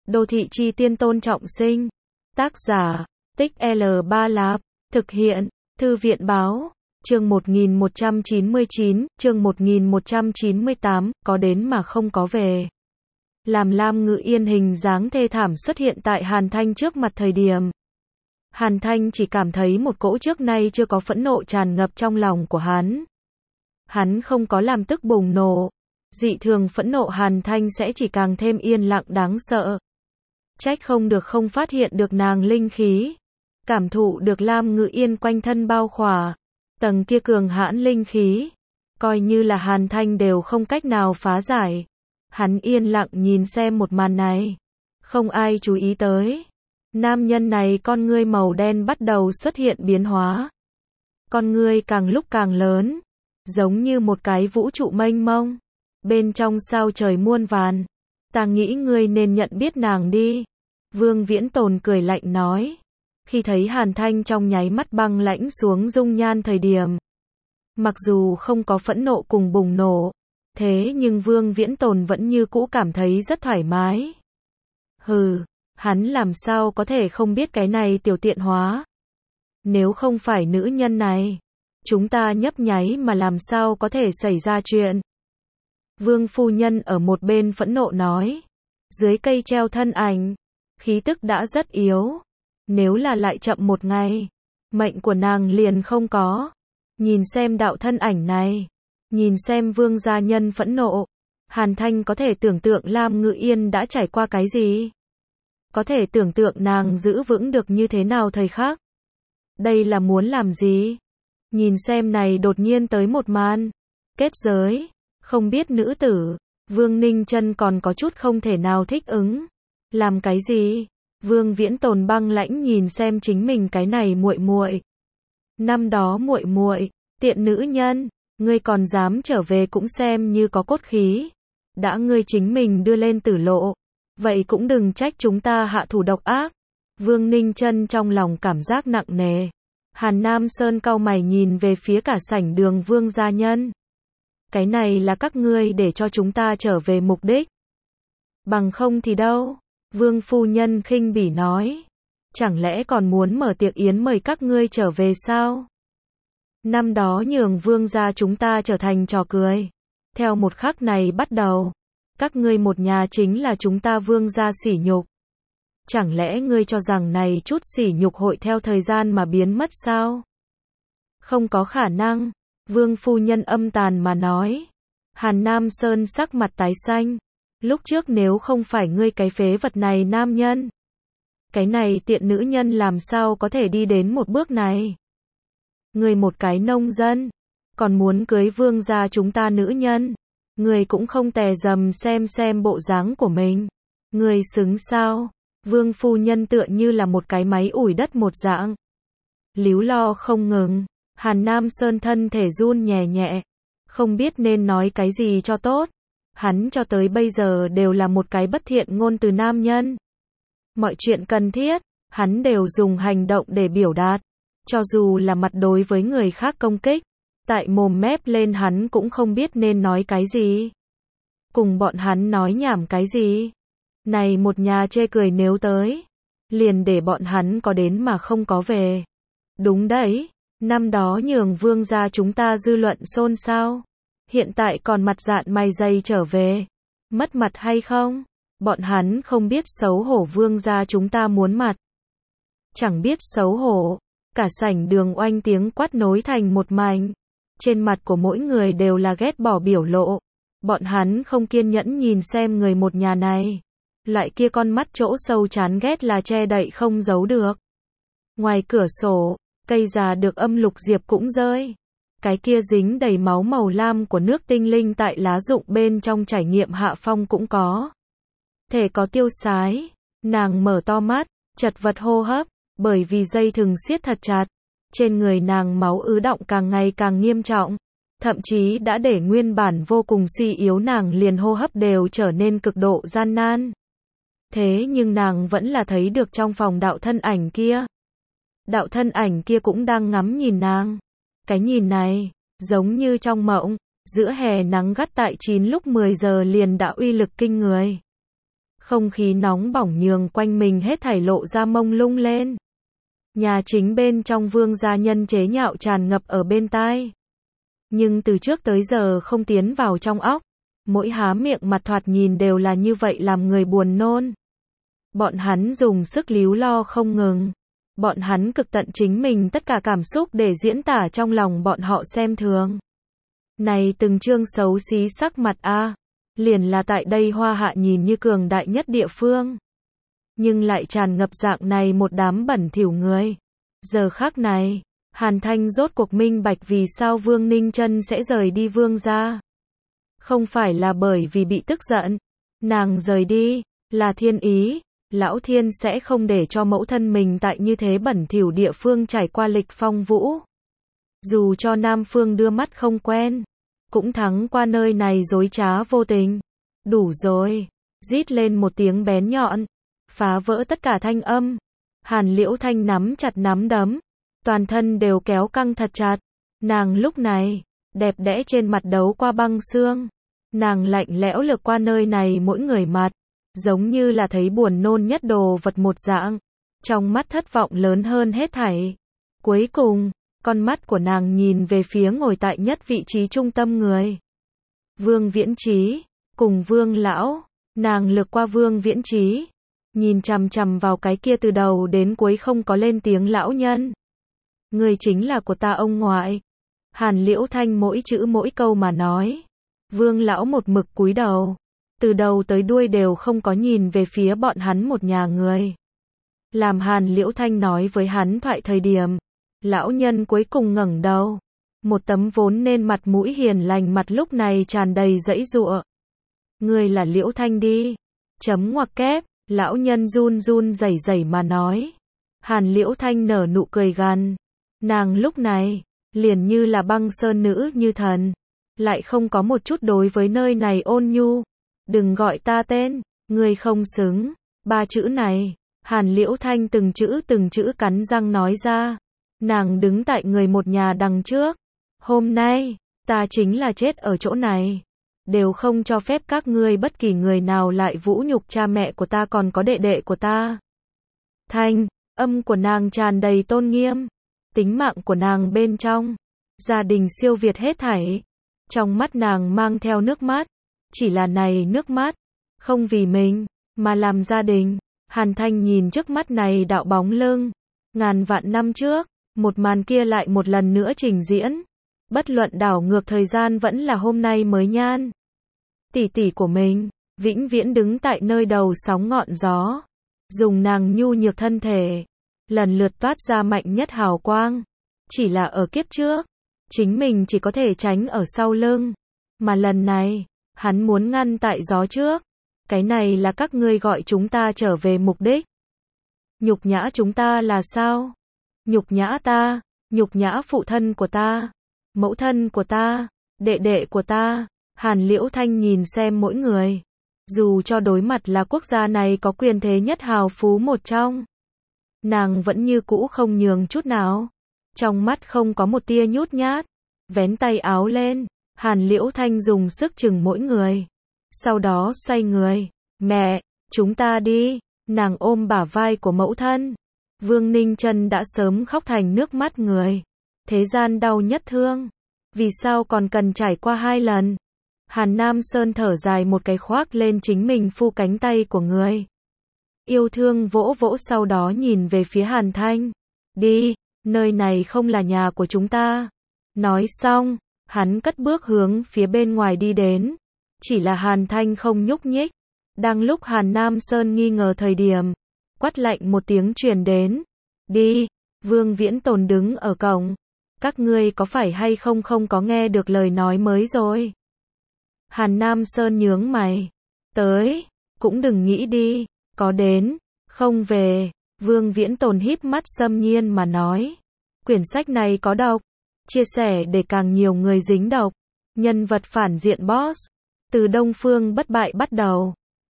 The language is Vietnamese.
Đô thị chi tiên Tôn Trọng Sinh. Tác giả, Tích L3 Lạp. Thực hiện, Thư viện báo. Chương 1199, chương 1198, có đến mà không có về. Làm Lam Ngự Yên hình dáng thê thảm xuất hiện tại Hàn Thanh trước mặt thời điểm. Hàn Thanh chỉ cảm thấy một cỗ trước nay chưa có phẫn nộ tràn ngập trong lòng của hắn. Hắn không có làm tức bùng nổ. Dị thường phẫn nộ Hàn Thanh sẽ chỉ càng thêm yên lặng đáng sợ. Trách không được không phát hiện được nàng linh khí. Cảm thụ được Lam Ngự Yên quanh thân bao khỏa. Tầng kia cường hãn linh khí. Coi như là Hàn Thanh đều không cách nào phá giải. Hắn yên lặng nhìn xem một màn này. Không ai chú ý tới. Nam nhân này con ngươi màu đen bắt đầu xuất hiện biến hóa. Con ngươi càng lúc càng lớn. Giống như một cái vũ trụ mênh mông. Bên trong sao trời muôn vàn. Ta nghĩ ngươi nên nhận biết nàng đi. Vương Viễn Tồn cười lạnh nói. Khi thấy Hàn Thanh trong nháy mắt băng lãnh xuống dung nhan thời điểm. Mặc dù không có phẫn nộ cùng bùng nổ. Thế nhưng Vương Viễn Tồn vẫn như cũ cảm thấy rất thoải mái. Hừ, hắn làm sao có thể không biết cái này tiểu tiện hóa. Nếu không phải nữ nhân này, chúng ta nhấp nháy mà làm sao có thể xảy ra chuyện. Vương phu nhân ở một bên phẫn nộ nói. Dưới cây treo thân ảnh, khí tức đã rất yếu. Nếu là lại chậm một ngày, mệnh của nàng liền không có. Nhìn xem đạo thân ảnh này. Nhìn xem Vương gia nhân phẫn nộ. Hàn Thanh có thể tưởng tượng Lam Ngự Yên đã trải qua cái gì. Có thể tưởng tượng nàng giữ vững được như thế nào thời khắc. Đây là muốn làm gì? Nhìn xem này đột nhiên tới một màn. Kết giới. Không biết nữ tử. Vương Ninh Chân còn có chút không thể nào thích ứng. Làm cái gì? Vương Viễn Tồn băng lãnh nhìn xem chính mình cái này muội muội. Năm đó muội muội, tiện nữ nhân, ngươi còn dám trở về cũng xem như có cốt khí. Đã ngươi chính mình đưa lên tử lộ, vậy cũng đừng trách chúng ta hạ thủ độc ác. Vương Ninh Chân trong lòng cảm giác nặng nề. Hàn Nam Sơn cau mày nhìn về phía cả sảnh đường Vương gia nhân. Cái này là các ngươi để cho chúng ta trở về mục đích. Bằng không thì đâu? Vương phu nhân khinh bỉ nói. Chẳng lẽ còn muốn mở tiệc yến mời các ngươi trở về sao? Năm đó nhường Vương gia chúng ta trở thành trò cười. Theo một khắc này bắt đầu, các ngươi một nhà chính là chúng ta Vương gia sỉ nhục. Chẳng lẽ ngươi cho rằng này chút sỉ nhục hội theo thời gian mà biến mất sao? Không có khả năng. Vương phu nhân âm tàn mà nói. Hàn Nam Sơn sắc mặt tái xanh. Lúc trước nếu không phải ngươi cái phế vật này nam nhân. Cái này tiện nữ nhân làm sao có thể đi đến một bước này. Ngươi một cái nông dân. Còn muốn cưới Vương gia chúng ta nữ nhân. Ngươi cũng không tè dầm xem bộ dáng của mình. Ngươi xứng sao? Vương phu nhân tựa như là một cái máy ủi đất một dạng. Líu lo không ngừng. Hàn Nam Sơn thân thể run nhẹ nhẹ. Không biết nên nói cái gì cho tốt. Hắn cho tới bây giờ đều là một cái bất thiện ngôn từ nam nhân. Mọi chuyện cần thiết, hắn đều dùng hành động để biểu đạt. Cho dù là mặt đối với người khác công kích, tại mồm mép lên hắn cũng không biết nên nói cái gì. Cùng bọn hắn nói nhảm cái gì. Này một nhà chê cười nếu tới, liền để bọn hắn có đến mà không có về. Đúng đấy, năm đó nhường Vương gia chúng ta dư luận xôn xao. Hiện tại còn mặt dạn mày dày trở về. Mất mặt hay không? Bọn hắn không biết xấu hổ Vương gia chúng ta muốn mặt. Chẳng biết xấu hổ. Cả sảnh đường oanh tiếng quát nối thành một mảnh. Trên mặt của mỗi người đều là ghét bỏ biểu lộ. Bọn hắn không kiên nhẫn nhìn xem người một nhà này. Loại kia con mắt chỗ sâu chán ghét là che đậy không giấu được. Ngoài cửa sổ, cây già được âm lục diệp cũng rơi. Cái kia dính đầy máu màu lam của nước tinh linh tại lá rụng bên trong trải nghiệm hạ phong cũng có. Thể có tiêu sái. Nàng mở to mắt, chật vật hô hấp, bởi vì dây thừng siết thật chặt. Trên người nàng máu ứ đọng càng ngày càng nghiêm trọng. Thậm chí đã để nguyên bản vô cùng suy yếu nàng liền hô hấp đều trở nên cực độ gian nan. Thế nhưng nàng vẫn là thấy được trong phòng đạo thân ảnh kia. Đạo thân ảnh kia cũng đang ngắm nhìn nàng. Cái nhìn này, giống như trong mộng, giữa hè nắng gắt tại 9 lúc 10 giờ liền đã uy lực kinh người. Không khí nóng bỏng nhường quanh mình hết thảy lộ ra mông lung lên. Nhà chính bên trong Vương gia nhân chế nhạo tràn ngập ở bên tai. Nhưng từ trước tới giờ không tiến vào trong óc. Mỗi há miệng mặt thoạt nhìn đều là như vậy làm người buồn nôn. Bọn hắn dùng sức líu lo không ngừng. Bọn hắn cực tận chính mình tất cả cảm xúc để diễn tả trong lòng bọn họ xem thường. Này từng chương xấu xí sắc mặt a, liền là tại đây Hoa Hạ nhìn như cường đại nhất địa phương. Nhưng lại tràn ngập dạng này một đám bẩn thỉu người. Giờ khắc này, Hàn Thanh rốt cuộc minh bạch vì sao Vương Ninh Chân sẽ rời đi Vương gia. Không phải là bởi vì bị tức giận. Nàng rời đi, là thiên ý. Lão thiên sẽ không để cho mẫu thân mình tại như thế bẩn thỉu địa phương trải qua lịch phong vũ. Dù cho Nam Phương đưa mắt không quen, cũng thắng qua nơi này dối trá vô tình. Đủ rồi. Rít lên một tiếng bén nhọn, phá vỡ tất cả thanh âm. Hàn Liễu Thanh nắm chặt nắm đấm, toàn thân đều kéo căng thật chặt. Nàng lúc này, đẹp đẽ trên mặt đấu qua băng xương. Nàng lạnh lẽo lược qua nơi này mỗi người mặt, giống như là thấy buồn nôn nhất đồ vật một dạng. Trong mắt thất vọng lớn hơn hết thảy. Cuối cùng, con mắt của nàng nhìn về phía ngồi tại nhất vị trí trung tâm người. Vương Viễn Trí, cùng Vương lão, nàng lược qua Vương Viễn Trí, nhìn chằm chằm vào cái kia từ đầu đến cuối không có lên tiếng lão nhân. Người chính là của ta ông ngoại. Hàn Liễu Thanh mỗi chữ mỗi câu mà nói. Vương lão một mực cúi đầu, từ đầu tới đuôi đều không có nhìn về phía bọn hắn một nhà người. Làm Hàn Liễu Thanh nói với hắn thoại thời điểm, lão nhân cuối cùng ngẩng đầu. Một tấm vốn nên mặt mũi hiền lành mặt lúc này tràn đầy giãy giụa. Người là Liễu Thanh đi. Chấm ngoặc kép, lão nhân run run rẩy rẩy mà nói. Hàn Liễu Thanh nở nụ cười gằn. Nàng lúc này, liền như là băng sơn nữ như thần. Lại không có một chút đối với nơi này ôn nhu. Đừng gọi ta tên, ngươi không xứng. Ba chữ này, Hàn Liễu Thanh từng chữ cắn răng nói ra. Nàng đứng tại người một nhà đằng trước. Hôm nay, ta chính là chết ở chỗ này. Đều không cho phép các ngươi bất kỳ người nào lại vũ nhục cha mẹ của ta còn có đệ đệ của ta. Thanh âm của nàng tràn đầy tôn nghiêm. Tính mạng của nàng bên trong. Gia đình siêu việt hết thảy. Trong mắt nàng mang theo nước mắt. Chỉ là này nước mắt. Không vì mình, mà làm gia đình. Hàn Thanh nhìn trước mắt này đạo bóng lưng. Ngàn vạn năm trước, một màn kia lại một lần nữa trình diễn. Bất luận đảo ngược thời gian vẫn là hôm nay mới nhan. Tỷ tỷ của mình, vĩnh viễn đứng tại nơi đầu sóng ngọn gió. Dùng nàng nhu nhược thân thể, lần lượt toát ra mạnh nhất hào quang. Chỉ là ở kiếp trước, chính mình chỉ có thể tránh ở sau lưng. Mà lần này, hắn muốn ngăn tại gió trước. Cái này là các ngươi gọi chúng ta trở về mục đích. Nhục nhã chúng ta là sao? Nhục nhã ta, nhục nhã phụ thân của ta, mẫu thân của ta, đệ đệ của ta. Hàn Liễu Thanh nhìn xem mỗi người. Dù cho đối mặt là quốc gia này có quyền thế nhất hào phú một trong. Nàng vẫn như cũ không nhường chút nào. Trong mắt không có một tia nhút nhát. Vén tay áo lên. Hàn Liễu Thanh dùng sức chừng mỗi người. Sau đó xoay người. Mẹ, chúng ta đi. Nàng ôm bả vai của mẫu thân. Vương Ninh Chân đã sớm khóc thành nước mắt người. Thế gian đau nhất thương. Vì sao còn cần trải qua 2 lần? Hàn Nam Sơn thở dài một cái khoác lên chính mình phu cánh tay của người. Yêu thương vỗ vỗ sau đó nhìn về phía Hàn Thanh. Đi, nơi này không là nhà của chúng ta. Nói xong, hắn cất bước hướng phía bên ngoài đi đến. Chỉ là Hàn Thanh không nhúc nhích. Đang lúc Hàn Nam Sơn nghi ngờ thời điểm, quát lạnh một tiếng truyền đến. Đi, Vương Viễn Tồn đứng ở cổng. Các ngươi có phải hay không có nghe được lời nói mới rồi? Hàn Nam Sơn nhướng mày. Tới, cũng đừng nghĩ đi, có đến, không về. Vương Viễn Tồn híp mắt xâm nhiên mà nói. Quyển sách này có độc, chia sẻ để càng nhiều người dính độc. Nhân vật phản diện boss, từ Đông Phương Bất Bại bắt đầu.